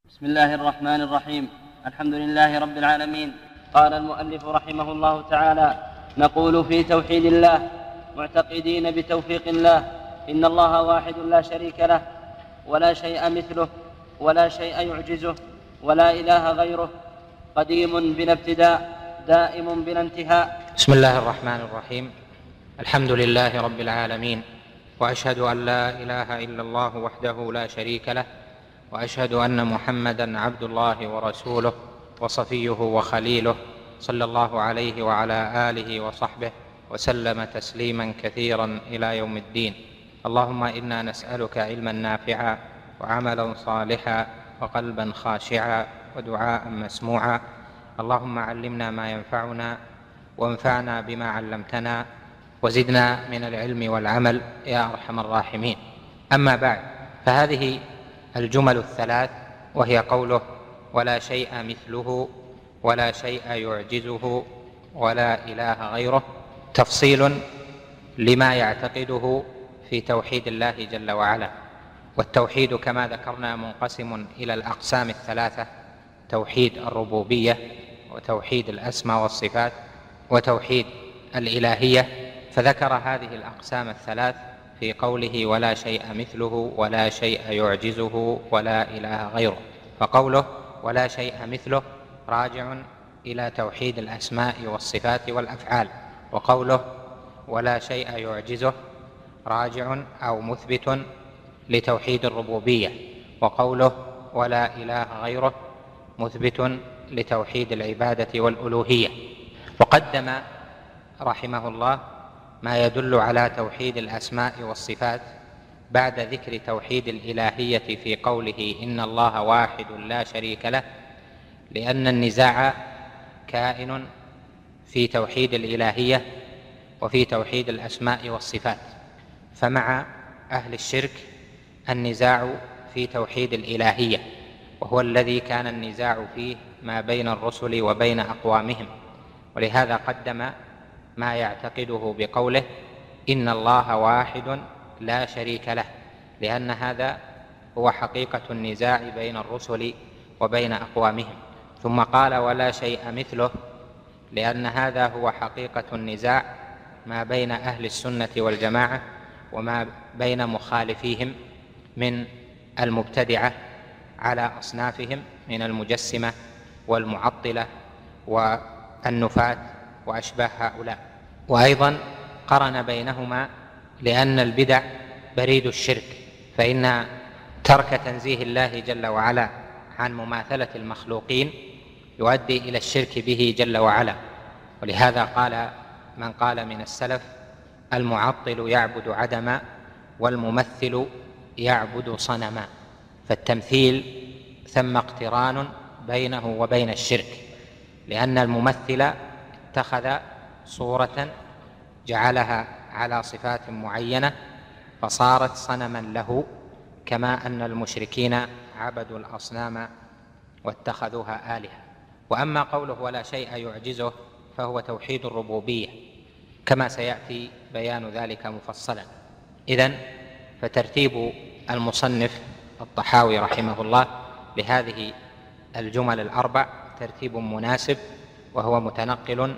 بسم الله الرحمن الرحيم. الحمد لله رب العالمين. قال المؤلف رحمه الله تعالى: نقول في توحيد الله معتقدين بتوفيق الله إن الله واحد لا شريك له ولا شيء مثله ولا شيء يعجزه ولا إله غيره، قديم بلا ابتداء دائم بلا انتهاء. بسم الله الرحمن الرحيم. الحمد لله رب العالمين، وأشهد أن لا إله إلا الله وحده لا شريك له، وأشهد أن محمدًا عبد الله ورسوله وصفيه وخليله، صلى الله عليه وعلى آله وصحبه وسلم تسليمًا كثيرًا إلى يوم الدين. اللهم إنا نسألك علمًا نافعًا وعملًا صالحًا وقلبًا خاشعًا ودعاء مسموعًا. اللهم علمنا ما ينفعنا وانفعنا بما علمتنا وزدنا من العلم والعمل يا أرحم الراحمين. أما بعد، فهذه الجمل الثلاث، وهي قوله ولا شيء مثله ولا شيء يعجزه ولا إله غيره، تفصيل لما يعتقده في توحيد الله جل وعلا. والتوحيد كما ذكرنا منقسم إلى الأقسام الثلاثة: توحيد الربوبية، وتوحيد الأسماء والصفات، وتوحيد الإلهية. فذكر هذه الأقسام الثلاث في قوله ولا شيء مثله ولا شيء يعجزه ولا إله غيره. فقوله ولا شيء مثله راجع إلى توحيد الأسماء والصفات والأفعال، وقوله ولا شيء يعجزه راجع أو مثبت لتوحيد الربوبية، وقوله ولا إله غيره مثبت لتوحيد العبادة والألوهية. وقدم رحمه الله ما يدل على توحيد الأسماء والصفات بعد ذكر توحيد الإلهية في قوله إن الله واحد لا شريك له، لأن النزاع كائن في توحيد الإلهية وفي توحيد الأسماء والصفات. فمع أهل الشرك النزاع في توحيد الإلهية، وهو الذي كان النزاع فيه ما بين الرسل وبين أقوامهم، ولهذا قدم ما يعتقده بقوله إن الله واحد لا شريك له، لأن هذا هو حقيقة النزاع بين الرسل وبين أقوامهم. ثم قال ولا شيء مثله، لأن هذا هو حقيقة النزاع ما بين أهل السنة والجماعة وما بين مخالفيهم من المبتدعة على أصنافهم من المجسمة والمعطلة والنفاة وأشباه هؤلاء. وأيضا قرن بينهما لأن البدع بريد الشرك، فإن ترك تنزيه الله جل وعلا عن مماثلة المخلوقين يؤدي إلى الشرك به جل وعلا. ولهذا قال من قال من السلف المعطل يعبد عدما والممثل يعبد صنما. فالتمثيل ثم اقتران بينه وبين الشرك، لأن الممثل اتخذ صورة جعلها على صفات معينة فصارت صنما له، كما أن المشركين عبدوا الأصنام واتخذوها آلهة. وأما قوله ولا شيء يعجزه فهو توحيد الربوبية، كما سيأتي بيان ذلك مفصلا. إذن فترتيب المصنف الطحاوي رحمه الله لهذه الجمل الأربع ترتيب مناسب، وهو متنقل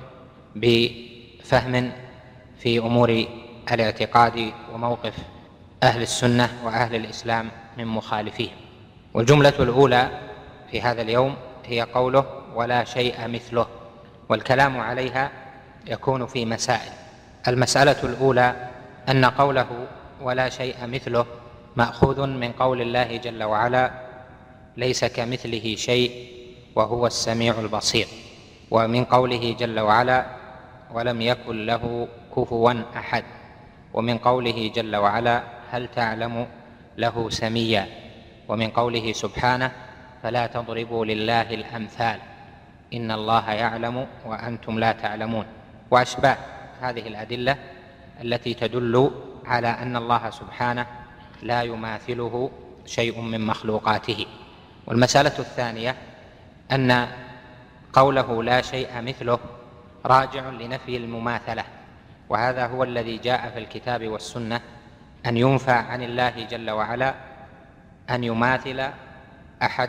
بفهم في أمور الاعتقاد وموقف أهل السنة وأهل الإسلام من مخالفيهم. والجملة الأولى في هذا اليوم هي قوله ولا شيء مثله، والكلام عليها يكون في مسائل. المسألة الأولى أن قوله ولا شيء مثله مأخوذ من قول الله جل وعلا ليس كمثله شيء وهو السميع البصير، ومن قوله جل وعلا ولم يكن له كفوا أحد، ومن قوله جل وعلا هل تعلم له سميا، ومن قوله سبحانه فلا تضربوا لله الأمثال إن الله يعلم وأنتم لا تعلمون، وأشباه هذه الأدلة التي تدل على أن الله سبحانه لا يماثله شيء من مخلوقاته. والمسألة الثانية أن قوله لا شيء مثله راجع لنفي المماثلة، وهذا هو الذي جاء في الكتاب والسنة، أن ينفى عن الله جل وعلا أن يماثل أحدا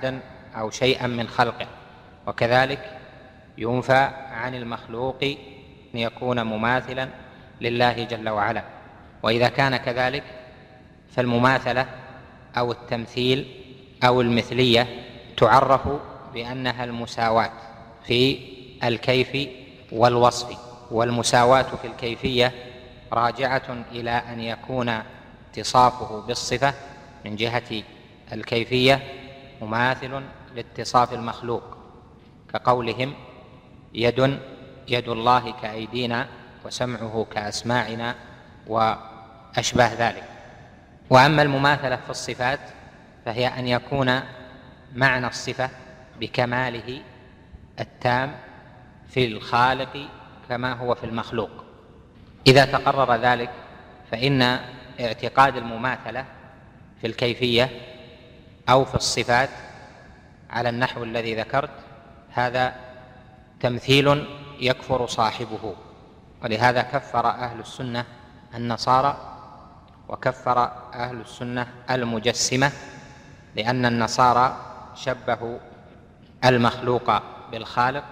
أو شيئا من خلقه، وكذلك ينفى عن المخلوق أن يكون مماثلا لله جل وعلا. وإذا كان كذلك فالمماثلة أو التمثيل أو المثلية تعرف بأنها المساواة في الكيف والوصف، والمساواة في الكيفية راجعة إلى أن يكون اتصافه بالصفة من جهة الكيفية مماثل لاتصاف المخلوق، كقولهم يد الله كأيدينا وسمعه كأسماعنا وأشباه ذلك. وأما المماثلة في الصفات فهي أن يكون معنى الصفة بكماله التام في الخالق كما هو في المخلوق. إذا تقرر ذلك فإن اعتقاد المماثلة في الكيفية أو في الصفات على النحو الذي ذكرت هذا تمثيل يكفر صاحبه، ولهذا كفر أهل السنة النصارى وكفر أهل السنة المجسمة، لأن النصارى شبهوا المخلوق بالخالق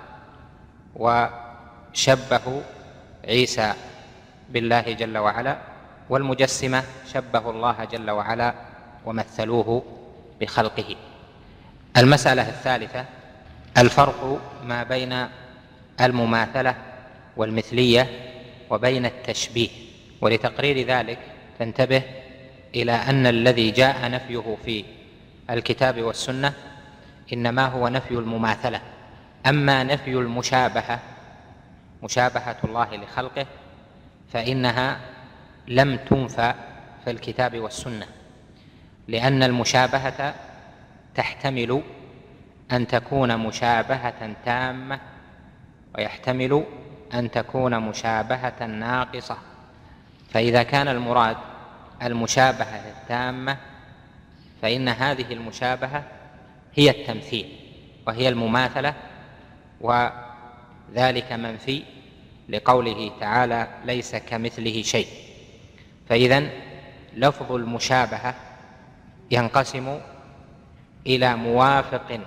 وشبهوا عيسى بالله جل وعلا، والمجسمة شبهوا الله جل وعلا ومثلوه بخلقه. المسألة الثالثة الفرق ما بين المماثلة والمثلية وبين التشبيه. ولتقرير ذلك تنتبه إلى أن الذي جاء نفيه في الكتاب والسنة إنما هو نفي المماثلة. أما نفي المشابهة، مشابهة الله لخلقه، فإنها لم تنفى في الكتاب والسنة، لأن المشابهة تحتمل أن تكون مشابهة تامة ويحتمل أن تكون مشابهة ناقصة. فإذا كان المراد المشابهة التامة فإن هذه المشابهة هي التمثيل وهي المماثلة، وذلك منفي لقوله تعالى ليس كمثله شيء. فإذن لفظ المشابهة ينقسم إلى موافق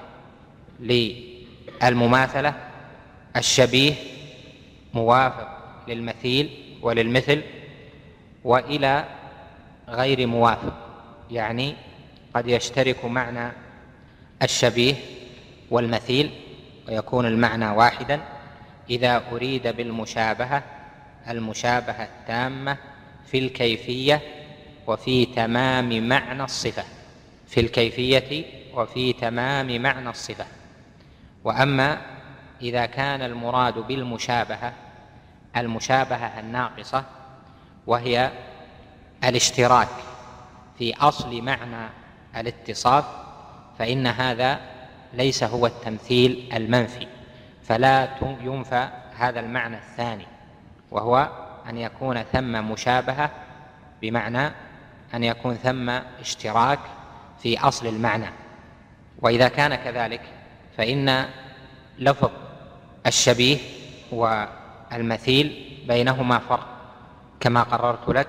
للمماثلة، الشبيه موافق للمثيل وللمثل، وإلى غير موافق، يعني قد يشترك معنى الشبيه والمثيل ويكون المعنى واحدا إذا أريد بالمشابهة المشابهة التامة في الكيفية وفي تمام معنى الصفة، في الكيفية وفي تمام معنى الصفة. وأما إذا كان المراد بالمشابهة المشابهة الناقصة وهي الاشتراك في أصل معنى الاتصاف، فإن هذا ليس هو التمثيل المنفي، فلا ينفى هذا المعنى الثاني، وهو أن يكون ثم مشابهة بمعنى أن يكون ثم اشتراك في أصل المعنى. وإذا كان كذلك فإن لفظ الشبيه والمثيل بينهما فرق كما قررت لك،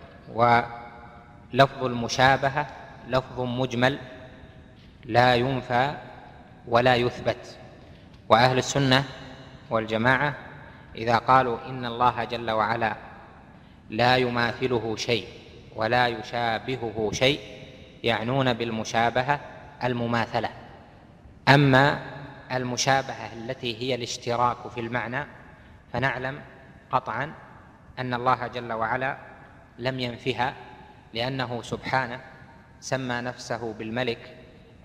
ولفظ المشابهة لفظ مجمل لا ينفى ولا يثبت. وأهل السنة والجماعة إذا قالوا إن الله جل وعلا لا يماثله شيء ولا يشابهه شيء يعنون بالمشابهة المماثلة. أما المشابهة التي هي الاشتراك في المعنى فنعلم قطعا أن الله جل وعلا لم ينفها، لأنه سبحانه سمى نفسه بالملك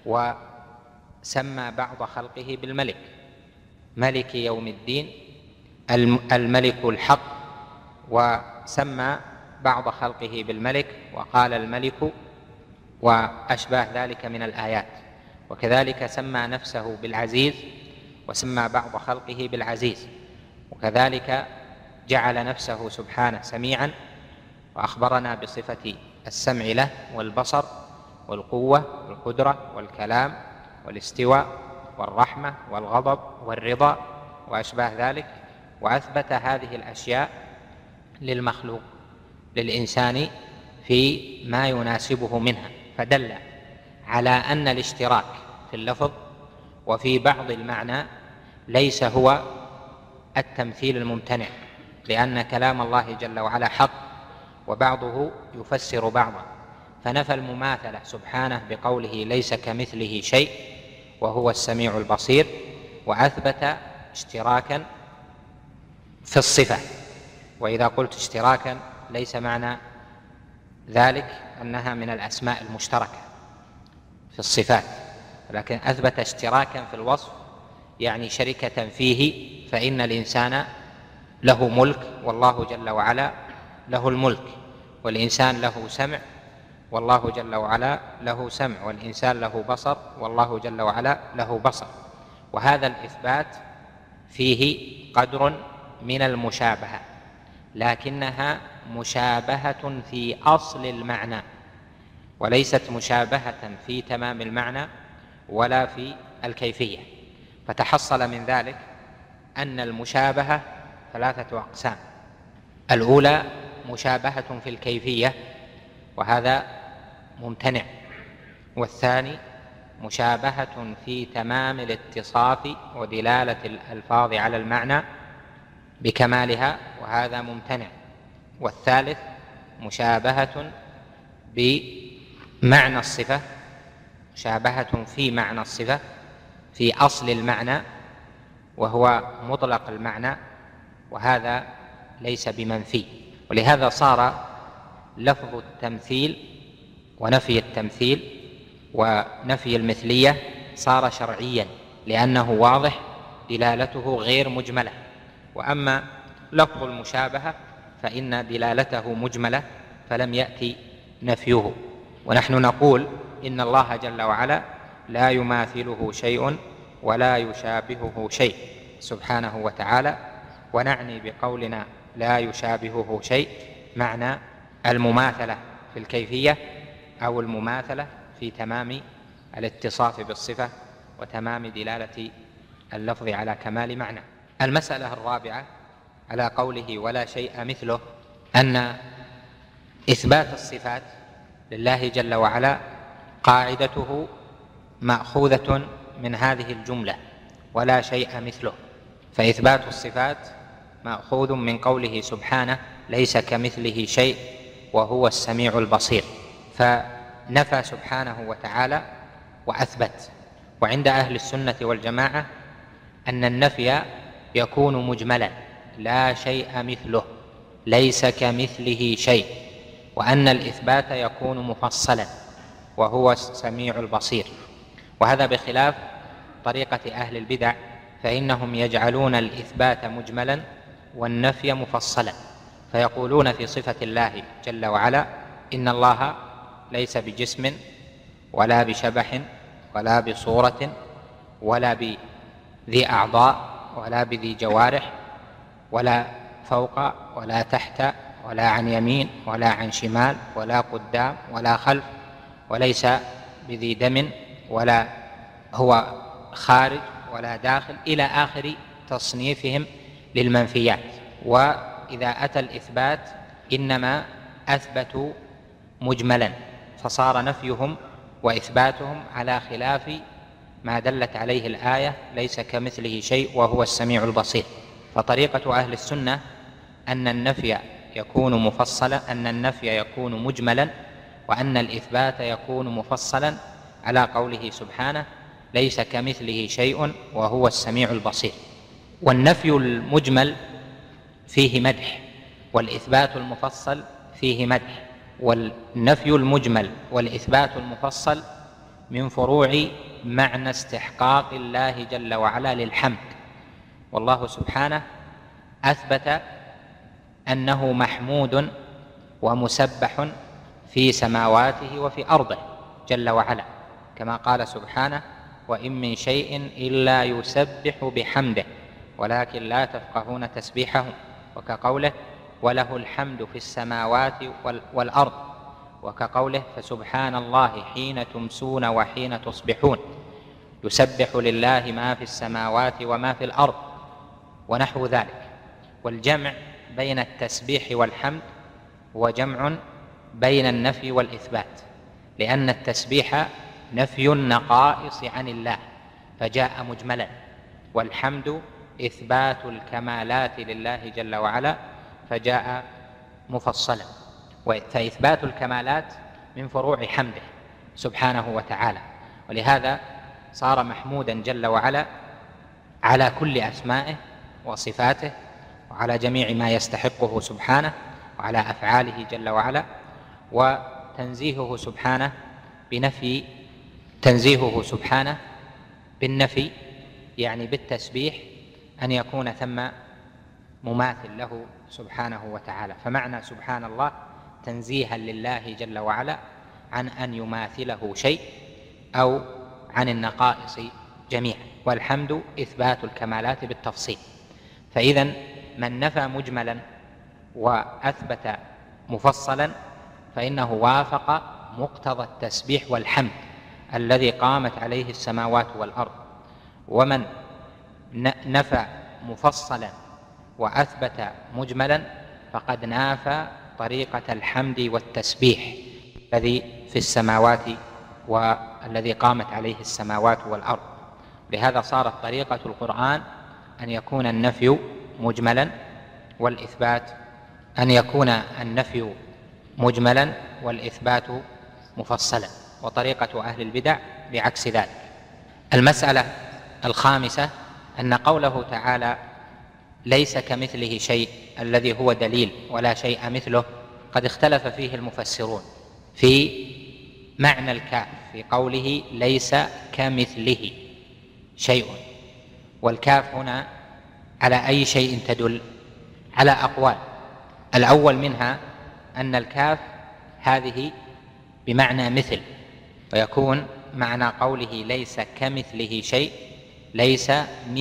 وسمى بعض خلقه بالملك، ملك يوم الدين، الملك الحق، وسمى بعض خلقه بالملك وقال الملك وأشباه ذلك من الآيات. وكذلك سمى نفسه بالعزيز وسمى بعض خلقه بالعزيز، وكذلك جعل نفسه سبحانه سميعا وأخبرنا بصفة السمع له والبصر والقوة والقدرة والكلام والاستواء والرحمة والغضب والرضا وأشباه ذلك، وأثبت هذه الأشياء للمخلوق للإنسان في ما يناسبه منها، فدل على أن الاشتراك في اللفظ وفي بعض المعنى ليس هو التمثيل الممتنع، لأن كلام الله جل وعلا حق وبعضه يفسر بعضا، فنفى المماثلة سبحانه بقوله ليس كمثله شيء وهو السميع البصير، وأثبت اشتراكا في الصفة. وإذا قلت اشتراكا ليس معنى ذلك أنها من الأسماء المشتركة في الصفات، لكن أثبت اشتراكا في الوصف، يعني شركة فيه، فإن الإنسان له ملك والله جل وعلا له الملك، والإنسان له سمع والله جل وعلا له سمع، والإنسان له بصر والله جل وعلا له بصر. وهذا الإثبات فيه قدر من المشابهة، لكنها مشابهة في أصل المعنى، وليست مشابهة في تمام المعنى ولا في الكيفية. فتحصل من ذلك أن المشابهة ثلاثة أقسام: الأولى مشابهة في الكيفية، وهذا ممتنع، والثاني مشابهة في تمام الاتصاف ودلالة الألفاظ على المعنى بكمالها، وهذا ممتنع، والثالث مشابهة بمعنى الصفة، مشابهة في معنى الصفة في أصل المعنى وهو مطلق المعنى، وهذا ليس بمنفي. ولهذا صار لفظ التمثيل ونفي التمثيل ونفي المثلية صار شرعيا، لأنه واضح دلالته غير مجملة. وأما لفظ المشابهة فإن دلالته مجملة فلم يأتي نفيه. ونحن نقول إن الله جل وعلا لا يماثله شيء ولا يشابهه شيء سبحانه وتعالى، ونعني بقولنا لا يشابهه شيء معنى المماثلة في الكيفية أو المماثلة في تمام الاتصاف بالصفة وتمام دلالة اللفظ على كمال معنى. المسألة الرابعة على قوله ولا شيء مثله، أن إثبات الصفات لله جل وعلا قاعدته مأخوذة من هذه الجملة ولا شيء مثله، فإثبات الصفات مأخوذ من قوله سبحانه ليس كمثله شيء وهو السميع البصير، فنفى سبحانه وتعالى وأثبت. وعند أهل السنة والجماعة أن النفي يكون مجملا لا شيء مثله، ليس كمثله شيء، وأن الإثبات يكون مفصلا وهو السميع البصير. وهذا بخلاف طريقة أهل البدع، فإنهم يجعلون الإثبات مجملا والنفي مفصلا، فيقولون في صفة الله جل وعلا إن الله ليس بجسم ولا بشبح ولا بصورة ولا بذي أعضاء ولا بذي جوارح ولا فوق ولا تحت ولا عن يمين ولا عن شمال ولا قدام ولا خلف، وليس بذي دم ولا هو خارج ولا داخل، إلى آخر تصنيفهم للمنفيات. وإذا أتى الإثبات إنما أثبتوا مجملا، فصار نفيهم وإثباتهم على خلاف ما دلت عليه الآية ليس كمثله شيء وهو السميع البصير. فطريقة أهل السنة أن النفي يكون مفصلا، أن النفي يكون مجملا، وأن الإثبات يكون مفصلا على قوله سبحانه ليس كمثله شيء وهو السميع البصير. والنفي المجمل فيه مدح، والإثبات المفصل فيه مدح. والنفي المجمل والإثبات المفصل من فروع معنى استحقاق الله جل وعلا للحمد، والله سبحانه أثبت أنه محمود ومسبح في سماواته وفي أرضه جل وعلا، كما قال سبحانه وإن من شيء إلا يسبح بحمده ولكن لا تفقهون تسبيحهم، وكقوله وله الحمد في السماوات والأرض، وكقوله فسبحان الله حين تمسون وحين تصبحون، يسبح لله ما في السماوات وما في الأرض، ونحو ذلك. والجمع بين التسبيح والحمد هو جمع بين النفي والإثبات، لأن التسبيح نفي النقائص عن الله، فجاء مجملا، والحمد إثبات الكمالات لله جل وعلا فجاء مفصلا. فإثبات الكمالات من فروع حمده سبحانه وتعالى، ولهذا صار محمودا جل وعلا على كل أسمائه وصفاته، وعلى جميع ما يستحقه سبحانه، وعلى أفعاله جل وعلا. وتنزيهه سبحانه بالنفي يعني بالتسبيح أن يكون ثم مماثل له سبحانه وتعالى. فمعنى سبحان الله تنزيها لله جل وعلا عن أن يماثله شيء أو عن النقائص جميعا، والحمد إثبات الكمالات بالتفصيل. فإذن من نفى مجملا وأثبت مفصلا فإنه وافق مقتضى التسبيح والحمد الذي قامت عليه السماوات والأرض، ومن نفى مفصلا وأثبت مجملا فقد نافى طريقة الحمد والتسبيح الذي في السماوات والذي قامت عليه السماوات والأرض. لهذا صارت طريقة القرآن أن يكون النفي مجملا والإثبات مفصلا، وطريقة أهل البدع بعكس ذلك. المسألة الخامسة أن قوله تعالى ليس كمثله شيء الذي هو دليل ولا شيء مثله قد اختلف فيه المفسرون في معنى الكاف في قوله ليس كمثله شيء، والكاف هنا على أي شيء تدل؟ على أقوال. الأول منها أن الكاف هذه بمعنى مثل، ويكون معنى قوله ليس كمثله شيء ليس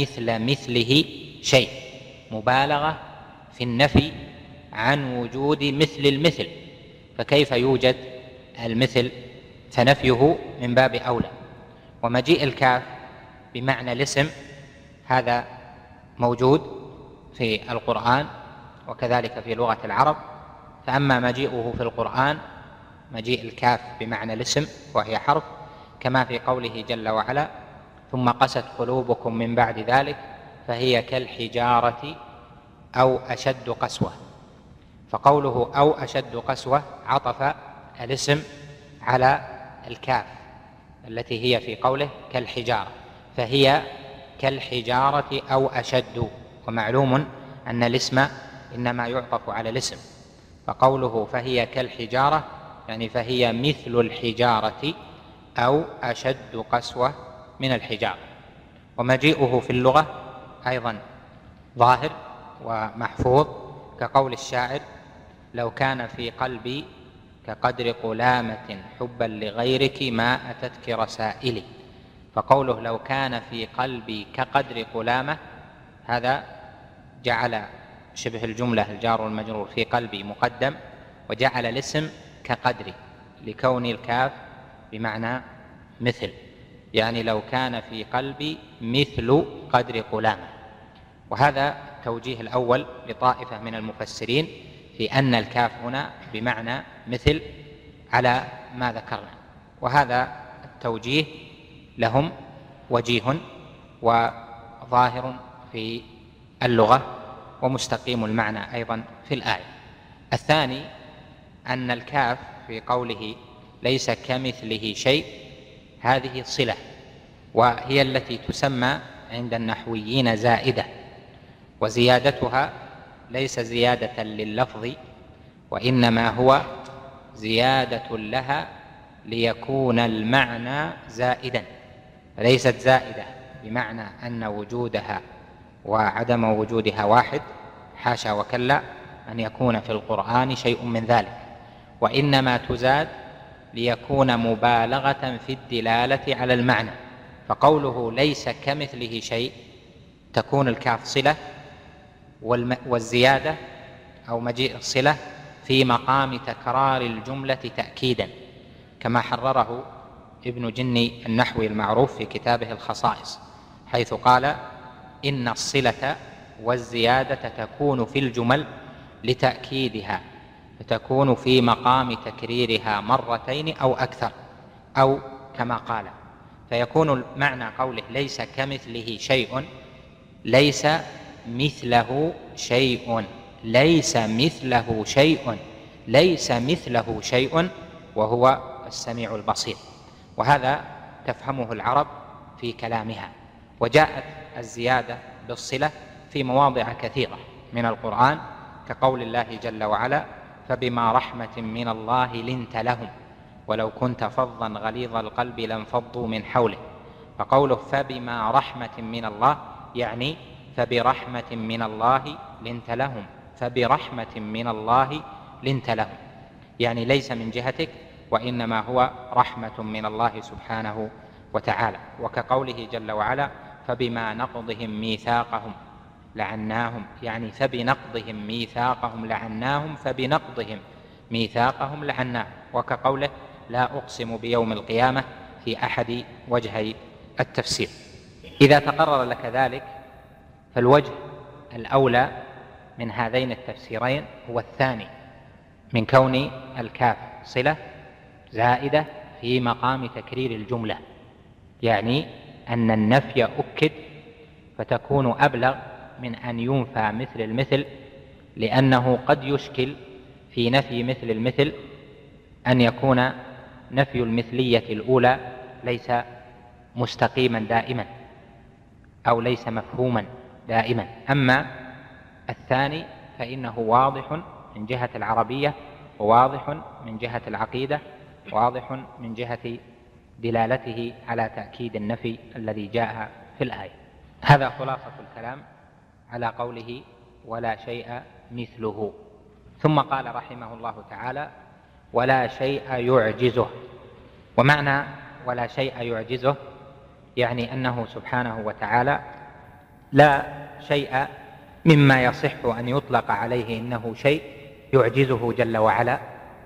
مثله شيء، مبالغة في النفي عن وجود مثل المثل، فكيف يوجد المثل؟ فنفيه من باب أولى. ومجيء الكاف بمعنى الاسم هذا موجود في القرآن وكذلك في لغة العرب. فأما مجيئه في القرآن مجيء الكاف بمعنى الاسم وهي حرف، كما في قوله جل وعلا ثم قست قلوبكم من بعد ذلك فهي كالحجارة أو أشد قسوة. فقوله أو أشد قسوة عطف الاسم على الكاف التي هي في قوله كالحجارة، فهي كالحجارة أو أشد. ومعلوم أن الاسم إنما يعطف على الاسم، فقوله فهي كالحجارة يعني فهي مثل الحجارة أو أشد قسوة من الحجارة. ومجيئه في اللغة أيضا ظاهر ومحفوظ، كقول الشاعر لو كان في قلبي كقدر قلامة حبا لغيرك ما أتتك رسائلي. فقوله لو كان في قلبي كقدر قلامة هذا جعل شبه الجملة الجار والمجرور في قلبي مقدم، وجعل الاسم كقدر لكون الكاف بمعنى مثل، يعني لو كان في قلبي مثل قدر قلامة. وهذا التوجيه الأول لطائفة من المفسرين في أن الكاف هنا بمعنى مثل على ما ذكرنا، وهذا التوجيه لهم وجيه وظاهر في اللغة ومستقيم المعنى أيضا في الآية. الثاني أن الكاف في قوله ليس كمثله شيء هذه صلة، وهي التي تسمى عند النحويين زائدة، وزيادتها ليس زيادة لللفظ وإنما هو زيادة لها ليكون المعنى زائدا، فليست زائدة بمعنى أن وجودها وعدم وجودها واحد، حاشا وكلا أن يكون في القرآن شيء من ذلك، وإنما تزاد ليكون مبالغة في الدلالة على المعنى. فقوله ليس كمثله شيء تكون الكاف صلة، والزيادة أو مجيء الصلة في مقام تكرار الجملة تأكيدا، كما حرره ابن جني النحوي المعروف في كتابه الخصائص، حيث قال إن الصلة والزيادة تكون في الجمل لتأكيدها، فتكون في مقام تكريرها مرتين أو أكثر، أو كما قال فيكون معنى قوله ليس كمثله شيء ليس مثله شيء، ليس مثله شيء، ليس مثله شيء وهو السميع البصير. وهذا تفهمه العرب في كلامها. وجاءت الزيادة بالصلة في مواضع كثيرة من القرآن، كقول الله جل وعلا فبما رحمة من الله لنت لهم ولو كنت فظا غليظ القلب لانفضوا من حوله. فقوله فبما رحمة من الله يعني فبرحمة من الله لنت لهم، فبرحمة من الله لنت لهم، يعني ليس من جهتك وإنما هو رحمة من الله سبحانه وتعالى. وكقوله جل وعلا فبما نقضهم ميثاقهم لعناهم، يعني فبنقضهم ميثاقهم لعناهم، فبنقضهم ميثاقهم لعناهم. وكقوله لا أقسم بيوم القيامة في أحد وجهي التفسير. إذا تقرر لك ذلك فالوجه الأولى من هذين التفسيرين هو الثاني، من كون الكاف صلة زائدة في مقام تكرير الجملة، يعني أن النفي أكد فتكون أبلغ من أن ينفى مثل المثل، لأنه قد يشكل في نفي مثل المثل أن يكون نفي المثلية الأولى ليس مستقيما دائما أو ليس مفهوما دائما. أما الثاني فإنه واضح من جهة العربية، وواضح من جهة العقيدة، واضح من جهة دلالته على تأكيد النفي الذي جاء في الآية. هذا خلاصة الكلام على قوله ولا شيء مثله. ثم قال رحمه الله تعالى ولا شيء يعجزه. ومعنى ولا شيء يعجزه يعني أنه سبحانه وتعالى لا شيء مما يصح أن يطلق عليه إنه شيء يعجزه جل وعلا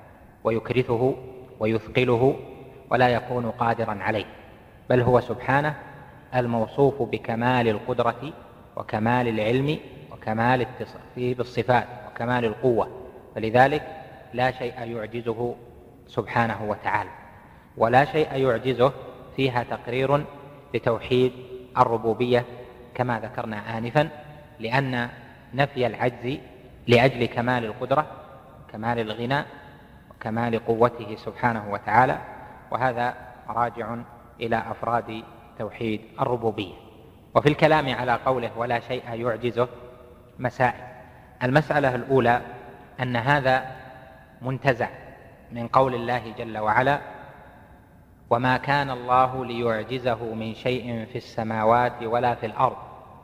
ويكرثه ويثقله ولا يكون قادرا عليه، بل هو سبحانه الموصوف بكمال القدرة وكمال العلم وكمال التصفيه بالصفات وكمال القوة، فلذلك لا شيء يعجزه سبحانه وتعالى. ولا شيء يعجزه فيها تقرير لتوحيد الربوبية كما ذكرنا آنفا، لأن نفي العجز لأجل كمال القدرة كمال الغنى وكمال قوته سبحانه وتعالى، وهذا راجع إلى أفراد توحيد الربوبية. وفي الكلام على قوله ولا شيء يعجزه مسائل. المسألة الأولى أن هذا منتزع من قول الله جل وعلا وما كان الله ليعجزه من شيء في السماوات ولا في الأرض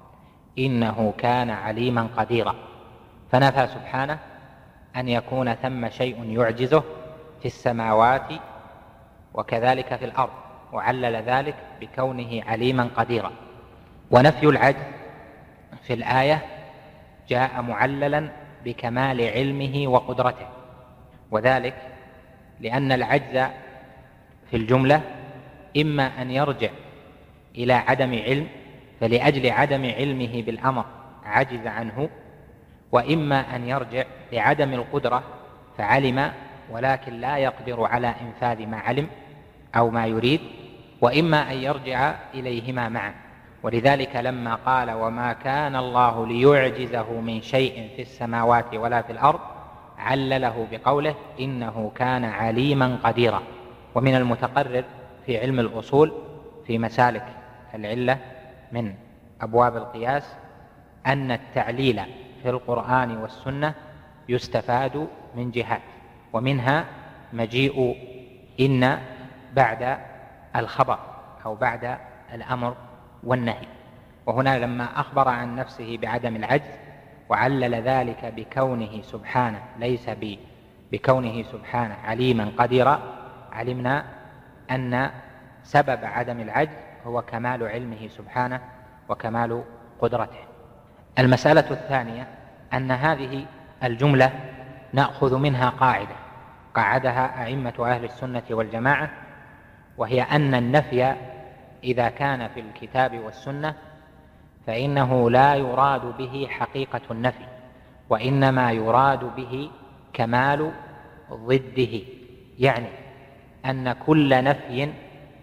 إنه كان عليما قديرا، فنفى سبحانه أن يكون ثم شيء يعجزه في السماوات وكذلك في الأرض، وعلل ذلك بكونه عليما قديرا. ونفي العجز في الآية جاء معللا بكمال علمه وقدرته، وذلك لأن العجز في الجملة إما أن يرجع إلى عدم علم فلأجل عدم علمه بالأمر عجز عنه، وإما أن يرجع لعدم القدرة فعلم ولكن لا يقدر على إنفاذ ما علم أو ما يريد، وإما أن يرجع إليهما معا. ولذلك لما قال وما كان الله ليعجزه من شيء في السماوات ولا في الأرض علله بقوله إنه كان عليما قديرا. ومن المتقرر في علم الأصول في مسالك العلة من أبواب القياس أن التعليل في القرآن والسنة يستفاد من جهات، ومنها مجيء إن بعد الخبر أو بعد الأمر والنهي. وهنا لما أخبر عن نفسه بعدم العجز وعلل ذلك بكونه سبحانه ليس بكونه سبحانه عليما قديرا، علمنا أن سبب عدم العجز هو كمال علمه سبحانه وكمال قدرته. المسألة الثانية أن هذه الجملة نأخذ منها قاعدة قعدها أئمة أهل السنة والجماعة، وهي أن النفي إذا كان في الكتاب والسنة فإنه لا يراد به حقيقة النفي، وإنما يراد به كمال ضده، يعني أن كل نفي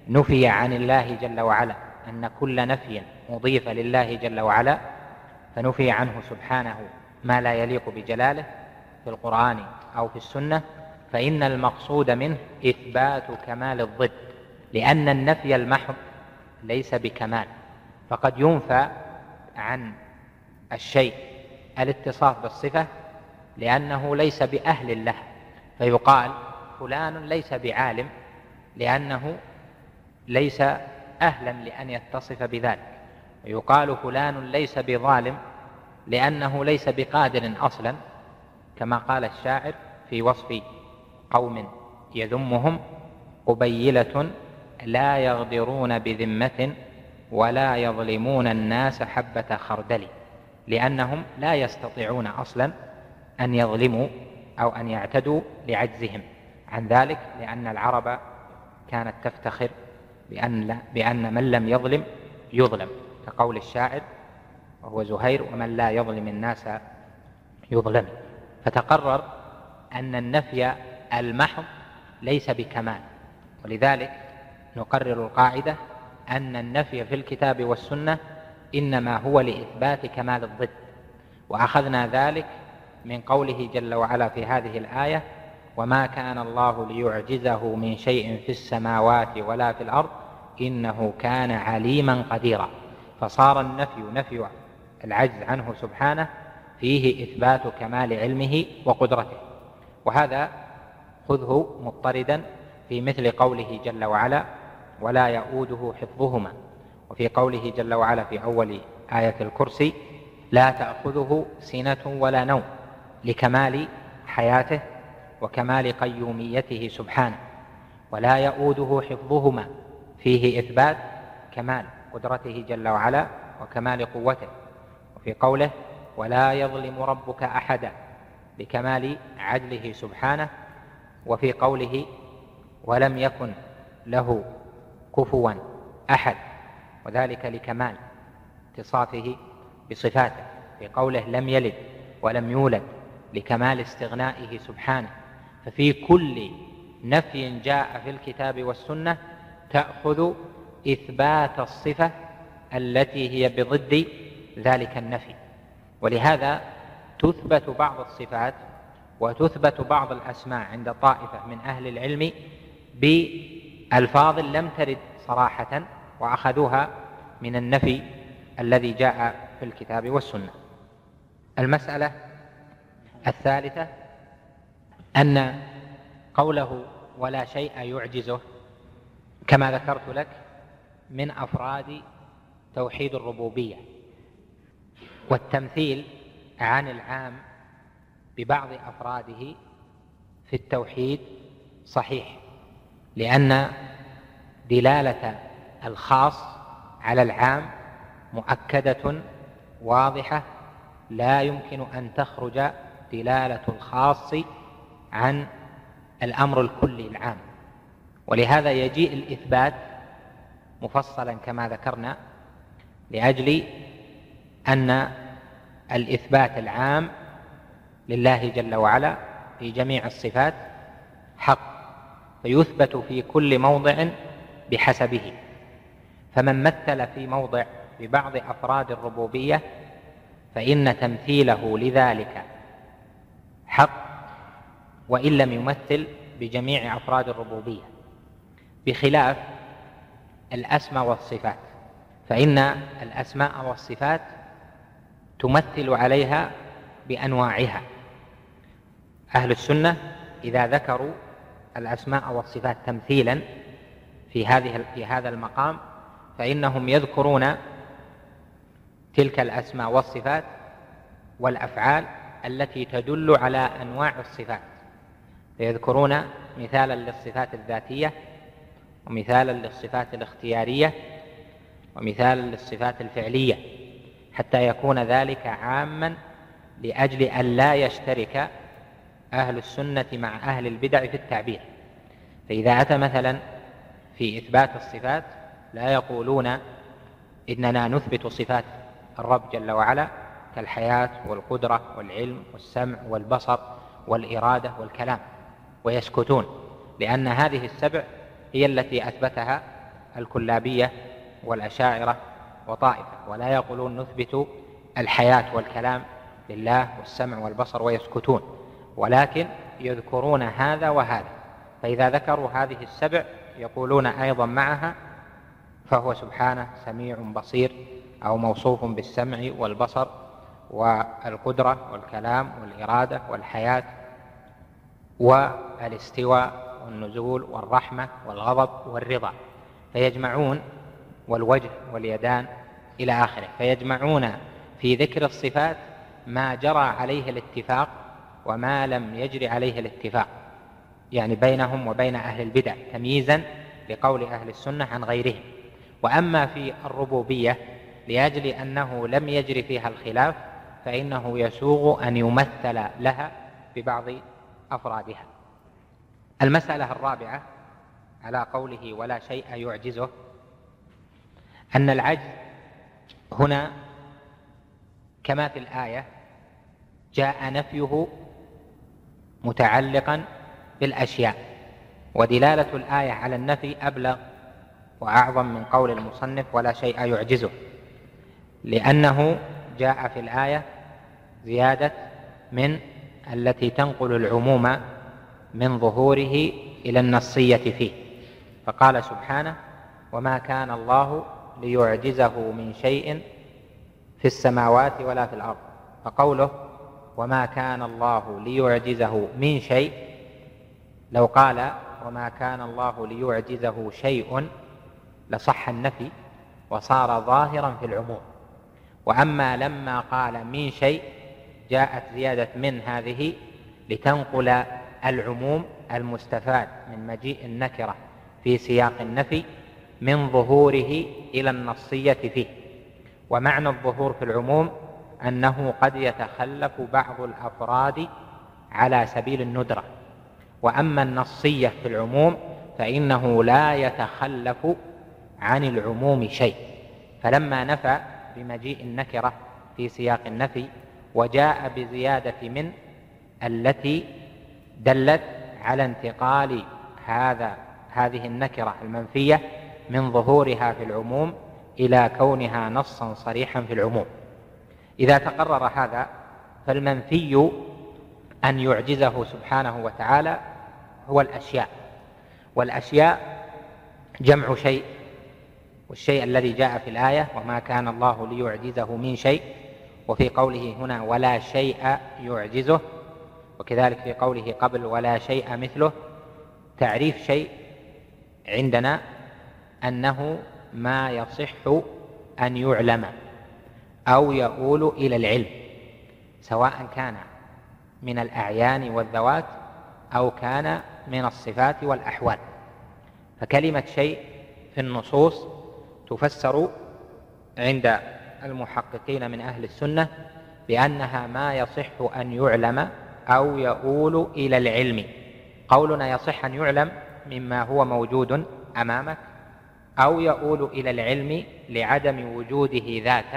نفي عن الله جل وعلا أن كل نفي أضيف لله جل وعلا فنفي عنه سبحانه ما لا يليق بجلاله في القرآن أو في السنة، فإن المقصود منه إثبات كمال الضد، لأن النفي المحض ليس بكمال، فقد ينفى عن الشيء الاتصاف بالصفة لأنه ليس بأهل له، فيقال فلان ليس بعالم لأنه ليس أهلا لأن يتصف بذلك، ويقال فلان ليس بظالم لأنه ليس بقادر أصلا، كما قال الشاعر في وصف قوم يذمهم: قبيلة لا يغدرون بذمة ولا يظلمون الناس حبة خردل، لأنهم لا يستطيعون أصلا أن يظلموا أو أن يعتدوا لعجزهم عن ذلك، لأن العرب كانت تفتخر بأن من لم يظلم يظلم، كقول الشاعر وهو زهير: ومن لا يظلم الناس يظلم. فتقرر أن النفي المحض ليس بكمال، ولذلك نقرر القاعدة أن النفي في الكتاب والسنة إنما هو لإثبات كمال الضد، وأخذنا ذلك من قوله جل وعلا في هذه الآية: وما كان الله ليعجزه من شيء في السماوات ولا في الأرض إنه كان عليما قديرا، فصار النفي نفي العجز عنه سبحانه فيه إثبات كمال علمه وقدرته، وهذا خذه مضطردا في مثل قوله جل وعلا: ولا يؤوده حفظهما، وفي قوله جل وعلا في أول آية الكرسي: لا تأخذه سنة ولا نوم، لكمال حياته وكمال قيوميته سبحانه. ولا يؤوده حفظهما فيه إثبات كمال قدرته جل وعلا وكمال قوته، وفي قوله: ولا يظلم ربك أحدا، بكمال عدله سبحانه، وفي قوله: ولم يكن له كفوا أحد، وذلك لكمال اتصافه بصفاته، في قوله: لم يلد ولم يولد، لكمال استغنائه سبحانه. ففي كل نفي جاء في الكتاب والسنة تأخذ إثبات الصفة التي هي بضد ذلك النفي، ولهذا تثبت بعض الصفات وتثبت بعض الأسماء عند طائفة من أهل العلم بألفاظ لم ترد صراحة، وأخذوها من النفي الذي جاء في الكتاب والسنة. المسألة الثالثة أن قوله ولا شيء يعجزه كما ذكرت لك من أفراد توحيد الربوبية، والتمثيل عن العام ببعض أفراده في التوحيد صحيح، لأن دلالة الخاص على العام مؤكدة واضحة، لا يمكن أن تخرج دلالة الخاص عن الأمر الكلي العام، ولهذا يجيء الإثبات مفصلا كما ذكرنا، لأجل أن الإثبات العام لله جل وعلا في جميع الصفات حق، فيثبت في كل موضع بحسبه. فمن مثل في موضع ببعض أفراد الربوبية فإن تمثيله لذلك حق، وإن لم يمثل بجميع أفراد الربوبية، بخلاف الأسماء والصفات، فإن الأسماء والصفات تمثل عليها بأنواعها. أهل السنة إذا ذكروا الأسماء والصفات تمثيلا في هذا المقام فإنهم يذكرون تلك الأسماء والصفات والأفعال التي تدل على أنواع الصفات، فيذكرون مثالا للصفات الذاتية، ومثالا للصفات الاختيارية، ومثالا للصفات الفعلية، حتى يكون ذلك عاما لأجل أن لا يشترك أهل السنة مع أهل البدع في التعبير. فإذا أتى مثلا في إثبات الصفات لا يقولون إننا نثبت صفات الرب جل وعلا كالحياة والقدرة والعلم والسمع والبصر والإرادة والكلام، ويسكتون، لأن هذه السبع هي التي أثبتها الكلابية والأشاعرة وطائفة، ولا يقولون نثبت الحياة والكلام لله والسمع والبصر ويسكتون، ولكن يذكرون هذا وهذا. فإذا ذكروا هذه السبع يقولون أيضا معها فهو سبحانه سميع بصير، أو موصوف بالسمع والبصر والقدرة والكلام والإرادة والحياة والاستواء والنزول والرحمة والغضب والرضا، فيجمعون والوجه واليدان إلى آخره، فيجمعون في ذكر الصفات ما جرى عليه الاتفاق وما لم يجري عليه الاتفاق، يعني بينهم وبين أهل البدع، تمييزا لقول أهل السنة عن غيرهم. وأما في الربوبية لأجل أنه لم يجري فيها الخلاف فإنه يسوغ أن يمثل لها ببعض أفرادها. المسألة الرابعة على قوله ولا شيء يعجزه، أن العجز هنا كما في الآية جاء نفيه متعلقا بالأشياء، ودلالة الآية على النفي أبلغ وأعظم من قول المصنف ولا شيء يعجزه، لأنه جاء في الآية زيادة من التي تنقل العموم من ظهوره إلى النصية فيه، فقال سبحانه وما كان الله ليعجزه من شيء في السماوات ولا في الأرض، فقوله وما كان الله ليعجزه من شيء، لو قال وما كان الله ليعجزه شيء لصح النفي وصار ظاهرا في العموم. وأما لما قال من شيء جاءت زيادة من هذه لتنقل العموم المستفاد من مجيء النكرة في سياق النفي من ظهوره إلى النصية فيه. ومعنى الظهور في العموم أنه قد يتخلف بعض الأفراد على سبيل الندرة، وأما النصية في العموم فإنه لا يتخلف عن العموم شيء. فلما نفى بمجيء النكرة في سياق النفي وجاء بزيادة من التي دلت على انتقال هذه النكرة المنفية من ظهورها في العموم إلى كونها نصا صريحا في العموم. إذا تقرر هذا فالمنفي أن يعجزه سبحانه وتعالى هو الأشياء، والأشياء جمع شيء، والشيء الذي جاء في الآية وما كان الله ليعجزه من شيء، وفي قوله هنا ولا شيء يعجزه، وكذلك في قوله قبل ولا شيء مثله. تعريف شيء عندنا أنه ما يصح أن يعلم أو يؤول إلى العلم، سواء كان من الأعيان والذوات أو كان من الصفات والأحوال. فكلمة شيء في النصوص تفسر عند المحققين من أهل السنة بأنها ما يصح أن يعلم أو يؤول إلى العلم. قولنا يصح أن يعلم مما هو موجود أمامك، أو يؤول إلى العلم لعدم وجوده ذاتا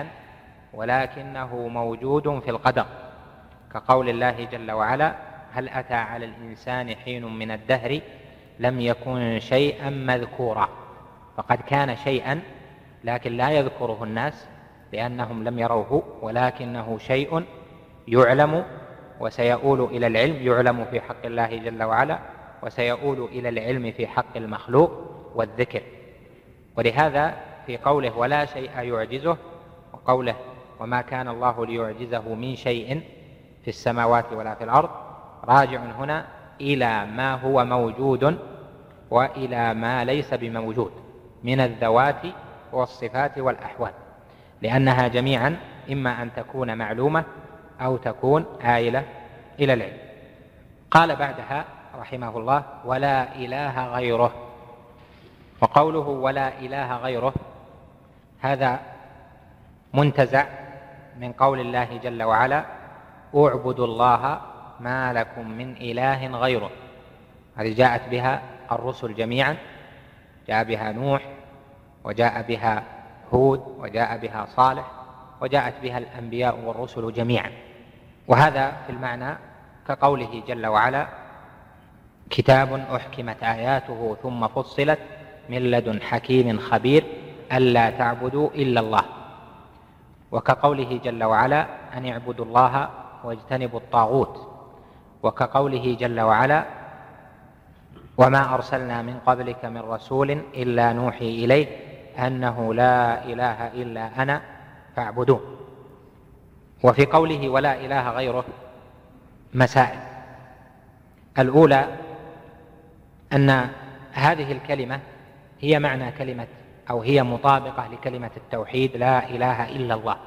ولكنه موجود في القدر، كقول الله جل وعلا هل أتى على الإنسان حين من الدهر لم يكن شيئا مذكورا. فقد كان شيئا لكن لا يذكره الناس لأنهم لم يروه، ولكنه شيء يعلم وسيؤول إلى العلم، يعلم في حق الله جل وعلا وسيؤول إلى العلم في حق المخلوق والذكر. ولهذا في قوله ولا شيء يعجزه وقوله وما كان الله ليعجزه من شيء في السماوات ولا في الأرض راجع هنا إلى ما هو موجود وإلى ما ليس بموجود من الذوات والصفات والأحوال، لأنها جميعا إما أن تكون معلومة أو تكون آيلة إلى العلم. قال بعدها رحمه الله ولا إله غيره. وقوله ولا إله غيره هذا منتزع من قول الله جل وعلا اعبدوا الله ما لكم من إله غيره. هذه جاءت بها الرسل جميعا، جاء بها نوح وجاء بها هود وجاء بها صالح وجاءت بها الأنبياء والرسل جميعا. وهذا في المعنى كقوله جل وعلا كتاب أحكمت آياته ثم فصلت من لدن حكيم خبير ألا تعبدوا إلا الله. وكقوله جل وعلا أن اعبدوا الله واجتنبوا الطاغوت. وكقوله جل وعلا وما أرسلنا من قبلك من رسول إلا نوحي إليه أنه لا إله إلا أنا فاعبدون. وفي قوله ولا إله غيره مسائل. الأولى أن هذه الكلمة هي معنى كلمة أو هي مطابقة لكلمة التوحيد لا إله إلا الله.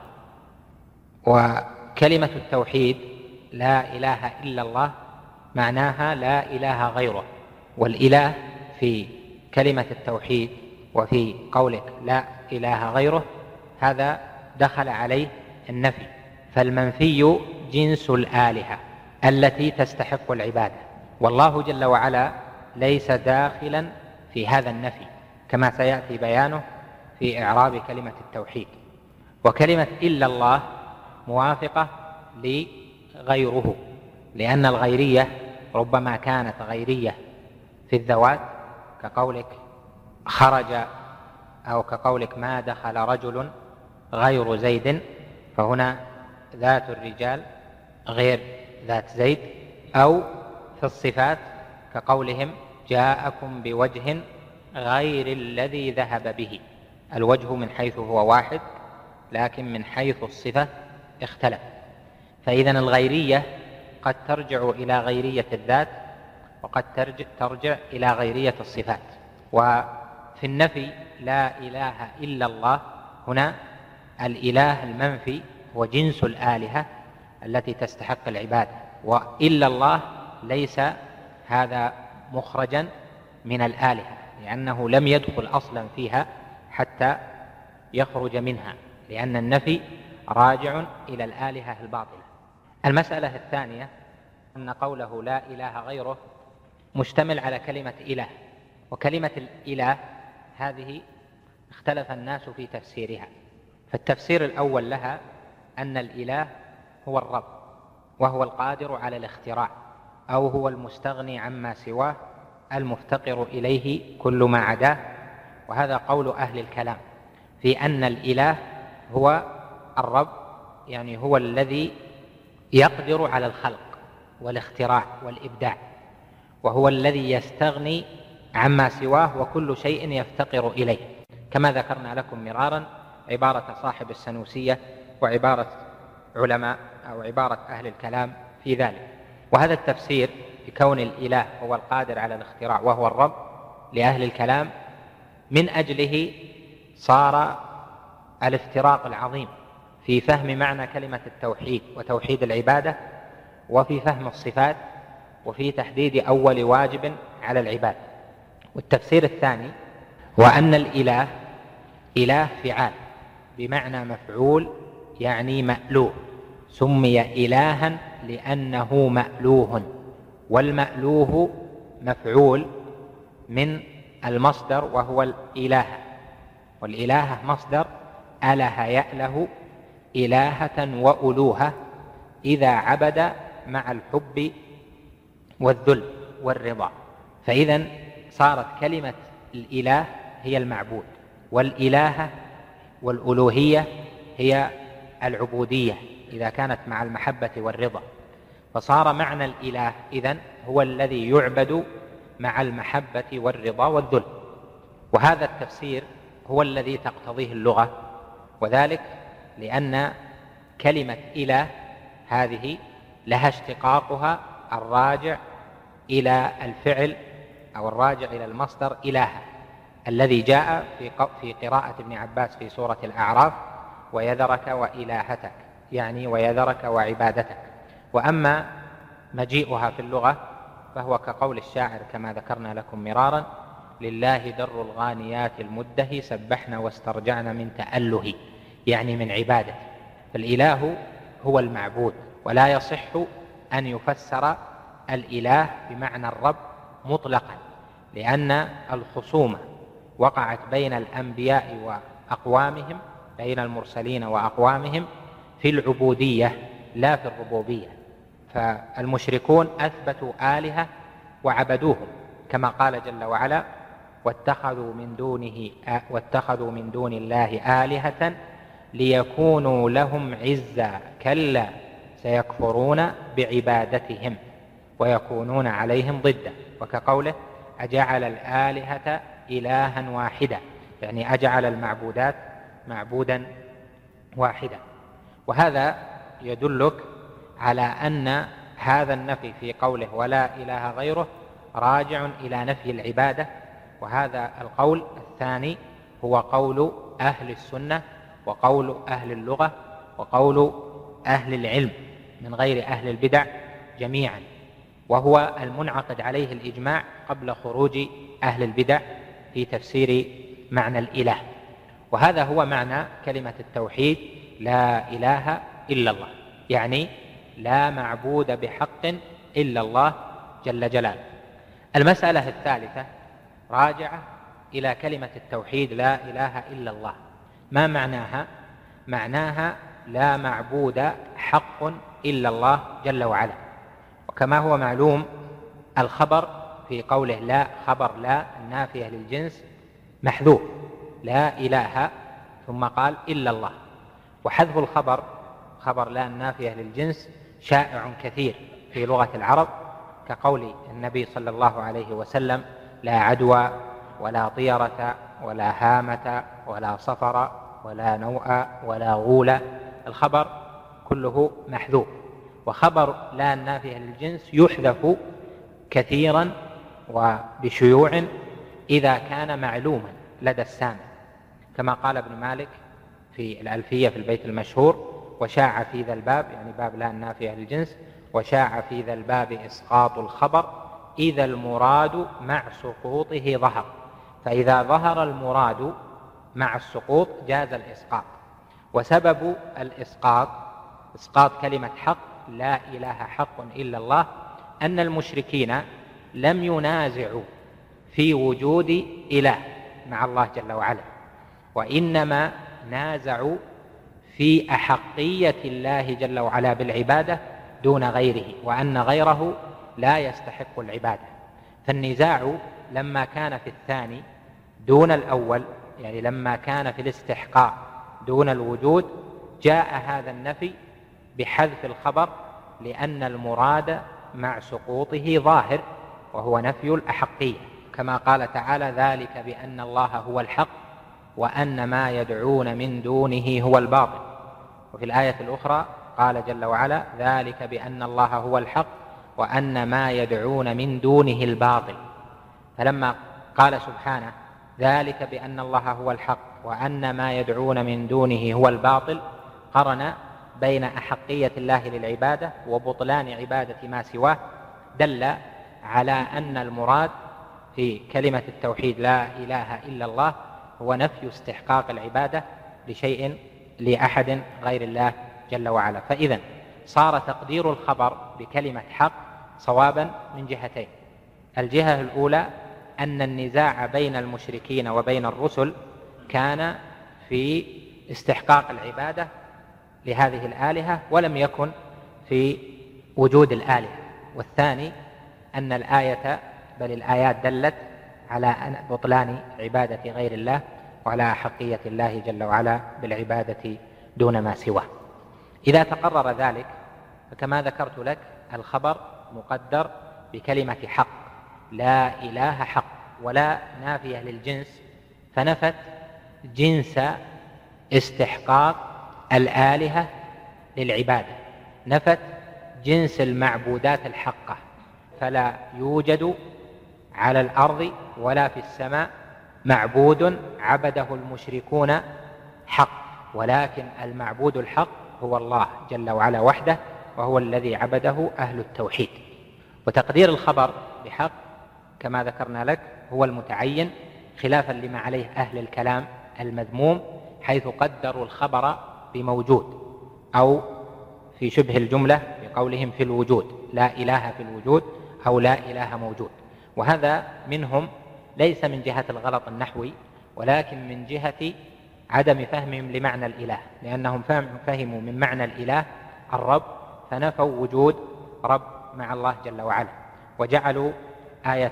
وكلمة التوحيد لا إله إلا الله معناها لا إله غيره. والإله في كلمة التوحيد وفي قولك لا إله غيره هذا دخل عليه النفي، فالمنفي جنس الآلهة التي تستحق العبادة، والله جل وعلا ليس داخلا في هذا النفي كما سيأتي بيانه في إعراب كلمة التوحيد. وكلمة إلا الله موافقة لغيره، لأن الغيرية ربما كانت غيرية في الذوات كقولك خرج، أو كقولك ما دخل رجل غير زيد، فهنا ذات الرجال غير ذات زيد. أو في الصفات كقولهم جاءكم بوجه غير الذي ذهب به، الوجه من حيث هو واحد لكن من حيث الصفة اختلف. فإذن الغيرية قد ترجع إلى غيرية الذات وقد ترجع إلى غيرية الصفات. وفي النفي لا إله إلا الله هنا الإله المنفي هو جنس الآلهة التي تستحق العبادة، وإلا الله ليس هذا مخرجا من الآلهة لأنه لم يدخل أصلا فيها حتى يخرج منها، لأن النفي راجع إلى الآلهة الباطلة. المسألة الثانية أن قوله لا إله غيره مشتمل على كلمة إله، وكلمة الإله هذه اختلف الناس في تفسيرها. فالتفسير الأول لها أن الإله هو الرب، وهو القادر على الاختراع، أو هو المستغني عما سواه المفتقر إليه كل ما عداه. وهذا قول أهل الكلام في أن الإله هو الرب، يعني هو الذي يقدر على الخلق والاختراع والإبداع، وهو الذي يستغني عما سواه وكل شيء يفتقر إليه، كما ذكرنا لكم مرارا عبارة صاحب السنوسية وعبارة علماء أو عبارة أهل الكلام في ذلك. وهذا التفسير بكون الإله هو القادر على الاختراع وهو الرب لأهل الكلام من أجله صار الافتراق العظيم في فهم معنى كلمة التوحيد وتوحيد العبادة، وفي فهم الصفات، وفي تحديد أول واجب على العباد. والتفسير الثاني هو أن الإله إله فعال بمعنى مفعول، يعني مألوه، سمي إلها لأنه مألوه، والمألوه مفعول من المصدر وهو الإله، والإله مصدر أله يأله إلهة وألوهة إذا عبد مع الحب والذل والرضا. فإذن صارت كلمة الإله هي المعبود، والإلهة والألوهية هي العبودية إذا كانت مع المحبة والرضا. فصار معنى الإله إذن هو الذي يعبد مع المحبة والرضا والذل. وهذا التفسير هو الذي تقتضيه اللغة، وذلك لأن كلمة إله هذه لها اشتقاقها الراجع إلى الفعل أو الراجع إلى المصدر إلها الذي جاء في قراءة ابن عباس في سورة الأعراف ويذرك وإلهتك، يعني ويذرك وعبادتك. وأما مجيئها في اللغة فهو كقول الشاعر كما ذكرنا لكم مرارا لله در الغانيات المده سبحنا واسترجعنا من تأله، يعني من عبادة. فالإله هو المعبود، ولا يصح أن يفسر الإله بمعنى الرب مطلقا، لأن الخصومة وقعت بين الأنبياء وأقوامهم، بين المرسلين وأقوامهم في العبودية لا في الربوبية. فالمشركون أثبتوا آلهة وعبدوهم، كما قال جل وعلا واتخذوا من دون الله آلهة ليكونوا لهم عزا كلا سيكفرون بعبادتهم ويكونون عليهم ضدا. وكقوله أجعل الآلهة إلها واحدا، يعني أجعل المعبودات معبودا واحدا. وهذا يدلك على أن هذا النفي في قوله ولا إله غيره راجع إلى نفي العبادة، وهذا القول الثاني هو قول أهل السنة وقول أهل اللغة وقول أهل العلم من غير أهل البدع جميعا، وهو المنعقد عليه الإجماع قبل خروج أهل البدع في تفسير معنى الإله. وهذا هو معنى كلمة التوحيد لا إله إلا الله، يعني لا معبود بحق إلا الله جل جلاله. المسألة الثالثة راجعة إلى كلمة التوحيد لا إله إلا الله. ما معناها؟ معناها لا معبود حق إلا الله جل وعلا. وكما هو معلوم الخبر في قوله لا، خبر لا النافية للجنس محذوف، لا إله ثم قال إلا الله. وحذف الخبر، خبر لا النافية للجنس، شائع كثير في لغة العرب، كقول النبي صلى الله عليه وسلم لا عدوى ولا طيرة ولا هامة ولا صفر ولا نوء ولا غول. الخبر كله محذوف. وخبر لا النافية للجنس يحذف كثيرا وبشيوع إذا كان معلوما لدى السامع، كما قال ابن مالك في الألفية في البيت المشهور وشاع في ذا الباب، يعني باب لا النافية للجنس، وشاع في ذا الباب إسقاط الخبر إذا المراد مع سقوطه ظهر. فإذا ظهر المراد مع السقوط جاز الإسقاط. وسبب الإسقاط، إسقاط كلمة حق لا إله حق إلا الله، أن المشركين لم ينازعوا في وجود إله مع الله جل وعلا، وإنما نازعوا في أحقية الله جل وعلا بالعبادة دون غيره، وأن غيره لا يستحق العبادة. فالنزاع لما كان في الثاني دون الأول، يعني لما كان في الاستحقاق دون الوجود، جاء هذا النفي بحذف الخبر لأن المراد مع سقوطه ظاهر، وهو نفي الأحقية، كما قال تعالى ذلك بأن الله هو الحق وأن ما يدعون من دونه هو الباطل. وفي الآية الأخرى قال جل وعلا ذلك بأن الله هو الحق وأن ما يدعون من دونه الباطل. فلما قال سبحانه ذلك بأن الله هو الحق وأن ما يدعون من دونه هو الباطل، قرن بين أحقية الله للعبادة وبطلان عبادة ما سواه، دل على أن المراد في كلمة التوحيد لا إله إلا الله هو نفي استحقاق العبادة لشيء لأحد غير الله جل وعلا. فإذا صار تقدير الخبر بكلمة حق صوابا من جهتين. الجهة الأولى أن النزاع بين المشركين وبين الرسل كان في استحقاق العبادة لهذه الآلهة ولم يكن في وجود الآلهة. والثاني أن الآية بل الآيات دلت على بطلان عبادة غير الله وعلى أحقية الله جل وعلا بالعبادة دون ما سواه. إذا تقرر ذلك فكما ذكرت لك الخبر مقدر بكلمة حق لا إله حق، ولا نافية للجنس فنفت جنس استحقاق الآلهة للعبادة، نفت جنس المعبودات الحقة، فلا يوجد على الأرض ولا في السماء معبود عبده المشركون حق، ولكن المعبود الحق هو الله جل وعلا وحده، وهو الذي عبده أهل التوحيد. وتقدير الخبر بحق كما ذكرنا لك هو المتعين، خلافا لما عليه أهل الكلام المذموم، حيث قدروا الخبر بموجود أو في شبه الجملة بقولهم في الوجود، لا إله في الوجود أو لا إله موجود. وهذا منهم ليس من جهة الغلط النحوي، ولكن من جهة عدم فهمهم لمعنى الإله، لأنهم فهموا من معنى الإله الرب فنفوا وجود رب مع الله جل وعلا، وجعلوا آية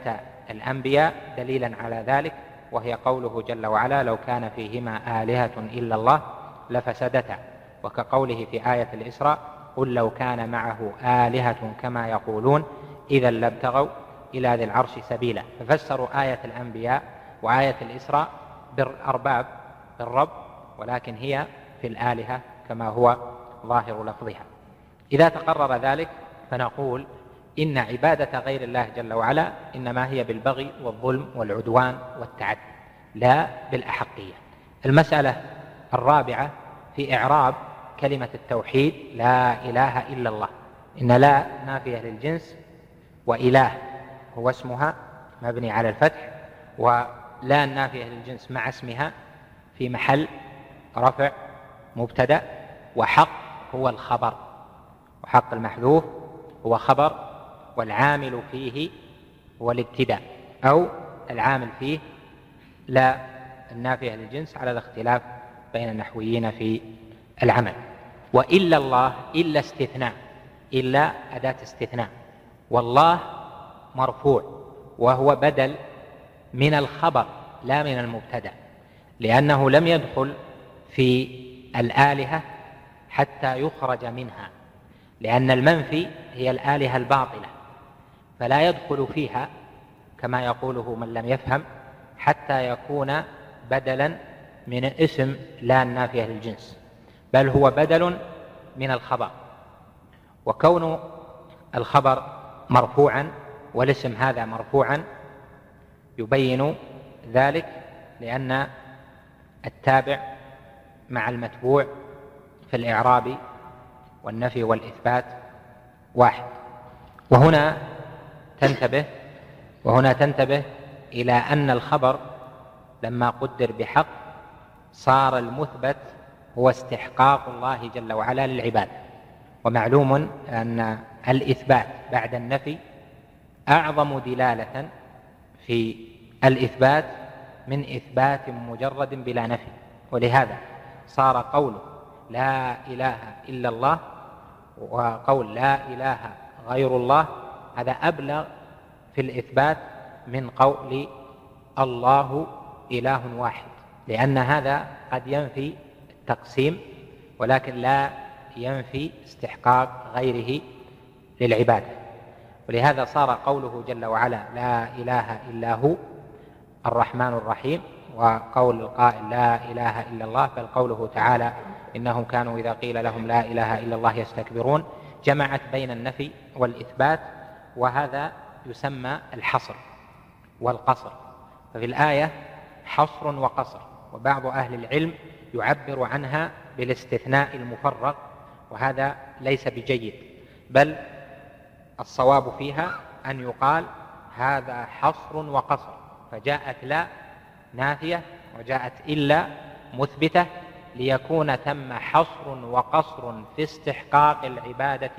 الأنبياء دليلا على ذلك، وهي قوله جل وعلا: لو كان فيهما آلهة إلا الله لفسدتا، وكقوله في آية الإسراء: قل لو كان معه آلهة كما يقولون إذا لابتغوا إلى ذي العرش سبيلا. ففسروا آية الأنبياء وآية الإسراء بالأرباب بالرب، ولكن هي في الآلهة كما هو ظاهر لفظها. إذا تقرر ذلك فنقول إن عبادة غير الله جل وعلا إنما هي بالبغي والظلم والعدوان والتعدي، لا بالأحقية. المسألة الرابعة في إعراب كلمة التوحيد: لا إله إلا الله. إن لا نافية للجنس، وإله هو اسمها مبني على الفتح، ولا نافية للجنس مع اسمها في محل رفع مبتدأ، وحق هو الخبر، وحق المحذوف هو خبر، والعامل فيه هو الابتداء، أو العامل فيه لا النافية للجنس على الاختلاف بين النحويين في العمل. وإلا الله، إلا استثناء، إلا أداة استثناء، والله مرفوع وهو بدل من الخبر لا من المبتدأ، لأنه لم يدخل في الآلهة حتى يخرج منها، لأن المنفي هي الآلهة الباطلة، فلا يدخل فيها كما يقوله من لم يفهم حتى يكون بدلا من اسم لا النافية للجنس، بل هو بدل من الخبر. وكون الخبر مرفوعا والاسم هذا مرفوعا يبين ذلك، لأن التابع مع المتبوع في الإعراب والنفي والإثبات واحد. وهنا تنتبه إلى أن الخبر لما قدر بحق صار المثبت هو استحقاق الله جل وعلا للعبادة. ومعلوم أن الإثبات بعد النفي أعظم دلالة في الإثبات من إثبات مجرد بلا نفي، ولهذا صار قول لا إله إلا الله وقول لا إله غير الله هذا أبلغ في الإثبات من قول الله إله واحد، لأن هذا قد ينفي التقسيم ولكن لا ينفي استحقاق غيره للعبادة. ولهذا صار قوله جل وعلا لا إله إلا هو الرحمن الرحيم، وقول القائل لا إله إلا الله، بل قوله تعالى إنهم كانوا إذا قيل لهم لا إله إلا الله يستكبرون، جمعت بين النفي والإثبات، وهذا يسمى الحصر والقصر. ففي الآية حصر وقصر، وبعض أهل العلم يعبر عنها بالاستثناء المفرق، وهذا ليس بجيد، بل الصواب فيها أن يقال هذا حصر وقصر، فجاءت لا نافية وجاءت إلا مثبتة، ليكون ثم حصر وقصر في استحقاق العبادة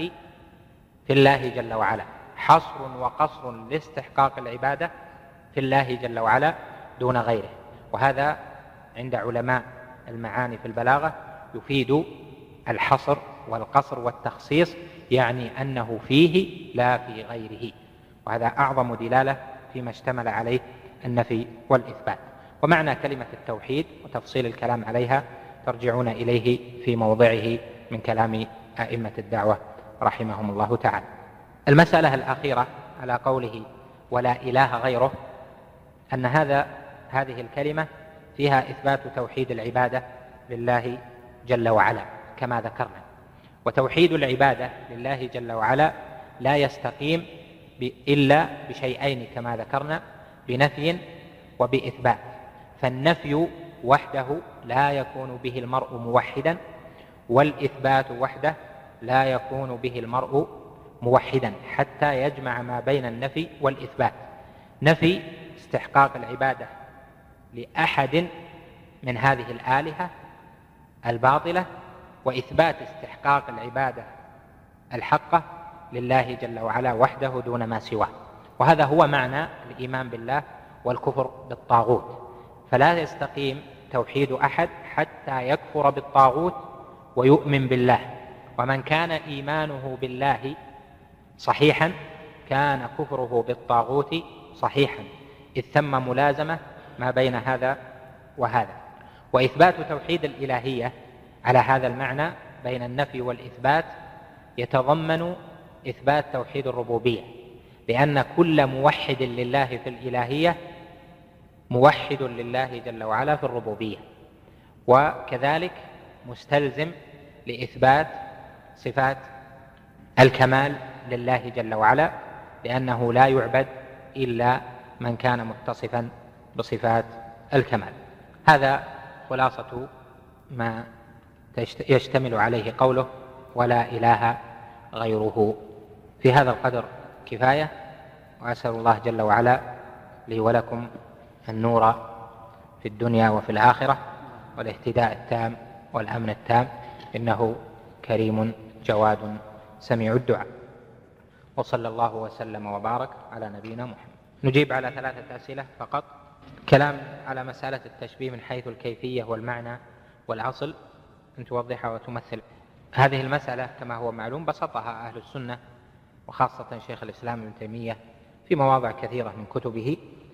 في الله جل وعلا، حصر وقصر لاستحقاق العبادة في الله جل وعلا دون غيره. وهذا عند علماء المعاني في البلاغة يفيد الحصر والقصر والتخصيص، يعني أنه فيه لا في غيره، وهذا أعظم دلالة فيما اشتمل عليه النفي والإثبات. ومعنى كلمة التوحيد وتفصيل الكلام عليها ترجعون إليه في موضعه من كلام أئمة الدعوة رحمهم الله تعالى. المسألة الأخيرة على قوله ولا إله غيره، أن هذه الكلمة فيها إثبات توحيد العبادة لله جل وعلا كما ذكرنا، وتوحيد العبادة لله جل وعلا لا يستقيم إلا بشيئين كما ذكرنا، بنفي وبإثبات. فالنفي وحده لا يكون به المرء موحدا، والإثبات وحده لا يكون به المرء موحدا، حتى يجمع ما بين النفي والإثبات. نفي استحقاق العبادة لأحد من هذه الآلهة الباطلة، وإثبات استحقاق العبادة الحقة لله جل وعلا وحده دون ما سواه. وهذا هو معنى الإيمان بالله والكفر بالطاغوت. فلا يستقيم توحيد أحد حتى يكفر بالطاغوت ويؤمن بالله، ومن كان إيمانه بالله صحيحا كان كفره بالطاغوت صحيحا، إذ ثم ملازمة ما بين هذا وهذا. وإثبات توحيد الإلهية على هذا المعنى بين النفي والإثبات يتضمن إثبات توحيد الربوبية، لأن كل موحد لله في الإلهية موحد لله جل وعلا في الربوبية، وكذلك مستلزم لإثبات صفات الكمال لله جل وعلا، لأنه لا يعبد إلا من كان متصفا بصفات الكمال. هذا خلاصة ما يشتمل عليه قوله ولا إله غيره. في هذا القدر كفاية، وأسأل الله جل وعلا لي ولكم النور في الدنيا وفي الآخرة والاهتداء التام والأمن التام، إنه كريم جواد سميع الدعاء. وصلى الله وسلم وبارك على نبينا محمد. نجيب على 3 أسئلة فقط. كلام على مسألة التشبيه من حيث الكيفية والمعنى والأصل، أن توضحها وتمثل هذه المسألة كما هو معلوم. بسطها أهل السنة وخاصة شيخ الإسلام ابن تيمية في مواضع كثيرة من كتبه،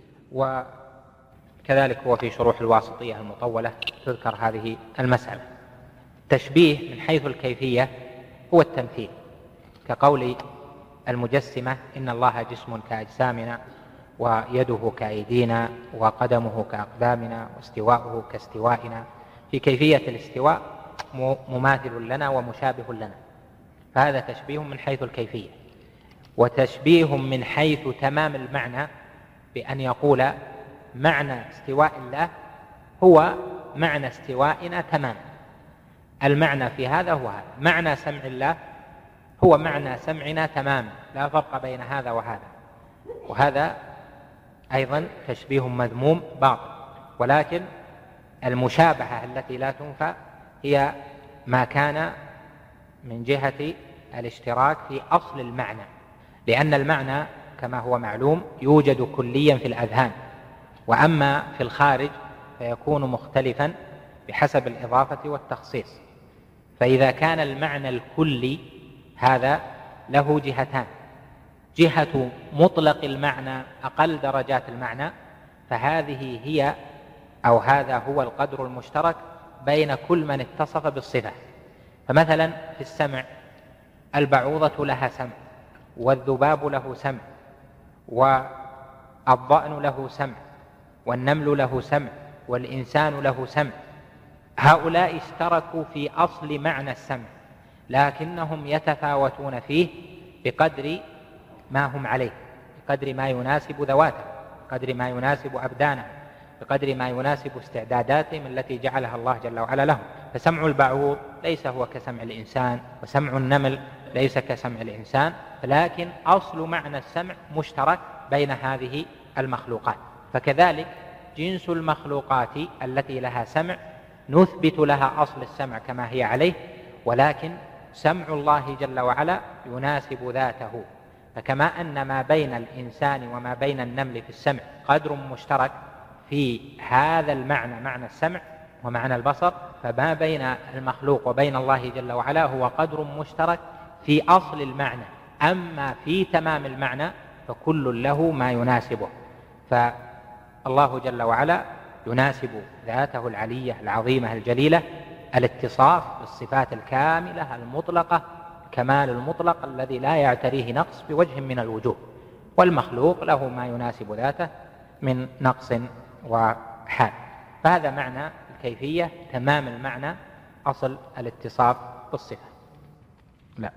وكذلك هو في شروح الواسطية المطولة تذكر هذه المسألة. التشبيه من حيث الكيفية هو التمثيل، كقول المجسمة إن الله جسم كأجسامنا ويده كأيدينا وقدمه كأقدامنا واستواؤه كاستوائنا. في كيفية الاستواء مماثل لنا ومشابه لنا، فهذا تشبيه من حيث الكيفية. وتشبيه من حيث تمام المعنى بأن يقول معنى استواء الله هو معنى استوائنا تماما. المعنى في هذا هو هذا، معنى سمع الله هو معنى سمعنا تماما، لا فرق بين هذا وهذا. وهذا أيضا تشبيه مذموم باطل، ولكن المشابهة التي لا تنفى هي ما كان من جهة الاشتراك في أصل المعنى، لأن المعنى كما هو معلوم يوجد كليا في الأذهان، وأما في الخارج فيكون مختلفا بحسب الإضافة والتخصيص. فإذا كان المعنى الكلي هذا له جهتان: جهة مطلق المعنى أقل درجات المعنى، فهذه هي أو هذا هو القدر المشترك بين كل من اتصف بالصفة. فمثلا في السمع البعوضة لها سمع، والذباب له سمع، والضأن له سمع، والنمل له سمع، والإنسان له سمع. هؤلاء اشتركوا في أصل معنى السمع، لكنهم يتفاوتون فيه بقدر ما هم عليه، بقدر ما يناسب ذواته، بقدر ما يناسب أبدانه، بقدر ما يناسب استعداداتهم التي جعلها الله جل وعلا لهم. فسمع البعوض ليس هو كسمع الإنسان، وسمع النمل ليس كسمع الإنسان، لكن أصل معنى السمع مشترك بين هذه المخلوقات. فكذلك جنس المخلوقات التي لها سمع نثبت لها أصل السمع كما هي عليه، ولكن سمع الله جل وعلا يناسب ذاته. فكما أن ما بين الإنسان وما بين النمل في السمع قدر مشترك في هذا المعنى، معنى السمع ومعنى البصر، فما بين المخلوق وبين الله جل وعلا هو قدر مشترك في أصل المعنى. أما في تمام المعنى فكل له ما يناسبه، فالله جل وعلا يناسب ذاته العلية العظيمة الجليلة الاتصاف بالصفات الكاملة المطلقة، كمال المطلق الذي لا يعتريه نقص بوجه من الوجوه، والمخلوق له ما يناسب ذاته من نقص وحال. فهذا معنى الكيفية، تمام المعنى أصل الاتصاف بالصفة. لا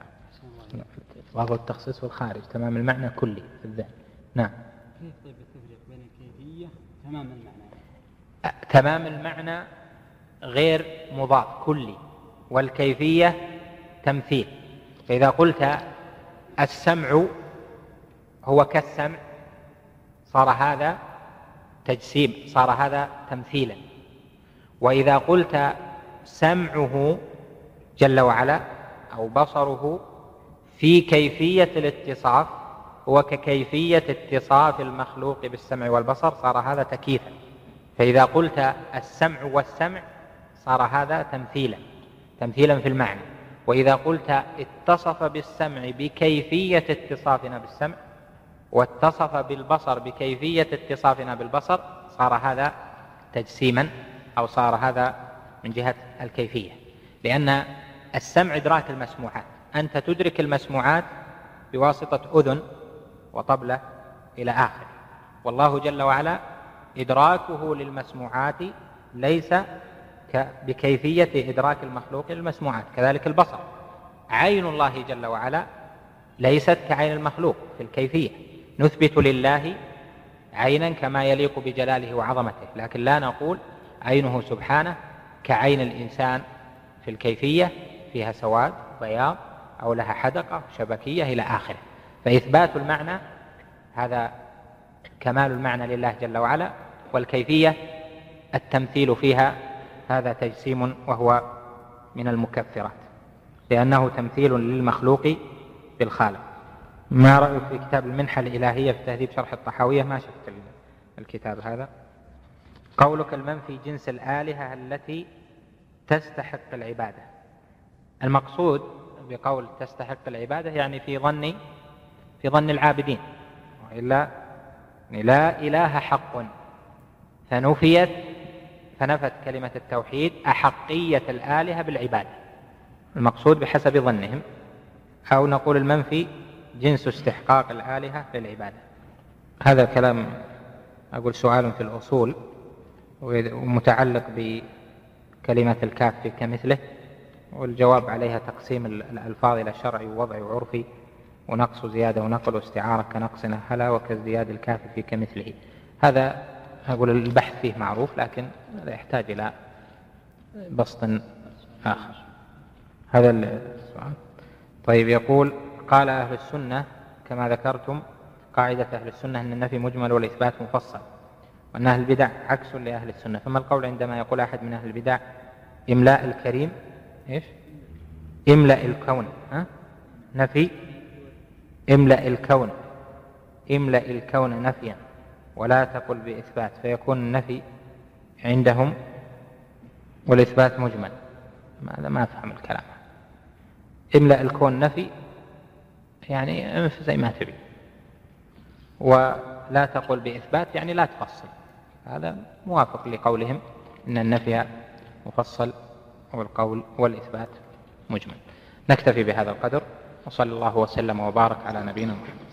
وهو التخصيص والخارج، تمام المعنى كلي في الذهن. نعم. كيف طيب التفريق بين الكيفية تمام المعنى؟ تمام المعنى غير مضاف كلي، والكيفية تمثيل. فإذا قلت السمع هو كالسمع صار هذا تجسيم، صار هذا تمثيلا. وإذا قلت سمعه جل وعلا أو بصره في كيفية الاتصاف هو ككيفية اتصاف المخلوق بالسمع والبصر، صار هذا تكييفا. فإذا قلت السمع والسمع صار هذا تمثيلا في المعنى. وإذا قلت اتصف بالسمع بكيفية اتصافنا بالسمع واتصف بالبصر بكيفية اتصافنا بالبصر صار هذا تجسيما، أو صار هذا من جهة الكيفية، لأن السمع إدراك المسموعات، أنت تدرك المسموعات بواسطة أذن وطبلة إلى آخر، والله جل وعلا إدراكه للمسموعات ليس بكيفية إدراك المخلوق للمسموعات. كذلك البصر، عين الله جل وعلا ليست كعين المخلوق في الكيفية، نثبت لله عينا كما يليق بجلاله وعظمته، لكن لا نقول عينه سبحانه كعين الإنسان في الكيفية، فيها سواد بياض أو لها حدقة شبكية إلى آخره. فإثبات المعنى هذا كمال المعنى لله جل وعلا، والكيفية التمثيل فيها هذا تجسيم وهو من المكفرات، لأنه تمثيل للمخلوق بالخالق. ما رأيك في كتاب المنحة الإلهية في تهذيب شرح الطحاوية؟ ما شفت الكتاب هذا. قولك المنفي جنس الآلهة التي تستحق العبادة، المقصود بقول تستحق العبادة يعني في ظن العابدين، وإلا لا إله حق، فنفت كلمة التوحيد أحقية الآلهة بالعبادة، المقصود بحسب ظنهم، أو نقول المنفي جنس استحقاق الآلهة للعبادة. هذا كلام أقول سؤال في الأصول ومتعلق بكلمة الكاف في كمثله، والجواب عليها تقسيم الألفاظ إلى شرعي ووضعي وعرفي، ونقص زيادة ونقل واستعارة كنقص نهلا وكازدياد الكاف في كمثله. هذا أقول البحث فيه معروف، لكن هذا يحتاج إلى بسط آخر. هذا السؤال. طيب، يقول قال أهل السنة كما ذكرتم قاعدة أهل السنة أن النفي مجمل والإثبات مفصل، وأن أهل البدع عكس لأهل السنة. فما القول عندما يقول أحد من أهل البدع إملاء الكريم إيش؟ إملأ الكون، نفي إملأ الكون نفيا ولا تقل بإثبات، فيكون النفي عندهم والإثبات مجمل. هذا ما أفهم الكلام. إملأ الكون نفي يعني زي ما تبي، ولا تقل بإثبات يعني لا تفصل. هذا موافق لقولهم إن النفي مفصل والقول والإثبات مجمل. نكتفي بهذا القدر، وصلى الله وسلم وبارك على نبينا محمد.